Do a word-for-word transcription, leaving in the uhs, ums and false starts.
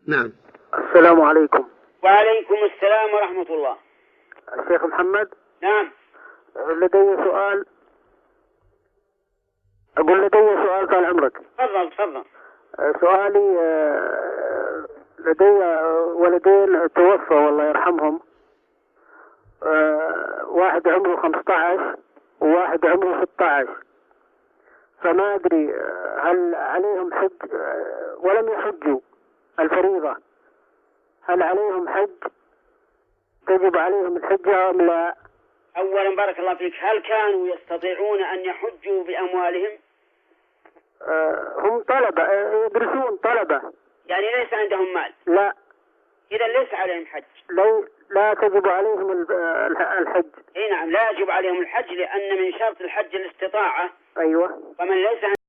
نعم. السلام عليكم. وعليكم السلام ورحمة الله. الشيخ محمد. نعم. لدي سؤال. أقول لدي سؤال طال عمرك. تفضل تفضل. سؤالي لدي ولدين توفى والله يرحمهم، واحد عمره خمسة عشر وواحد عمره ستة عشر، فما أدري هل عليهم حج ولم يحجوا الفريضة، هل عليهم حج؟ تجب عليهم الحجة أم لا؟ أولا بارك الله فيك، هل كانوا يستطيعون أن يحجوا بأموالهم؟ أه هم طلبة يدرسون طلبة، يعني ليس عندهم مال؟ لا. إذا ليس عليهم حج. لا, لا تجب عليهم الحج. اي نعم لا يجب عليهم الحج، لأن من شرط الحج الاستطاعة. أيوة. فمن ليس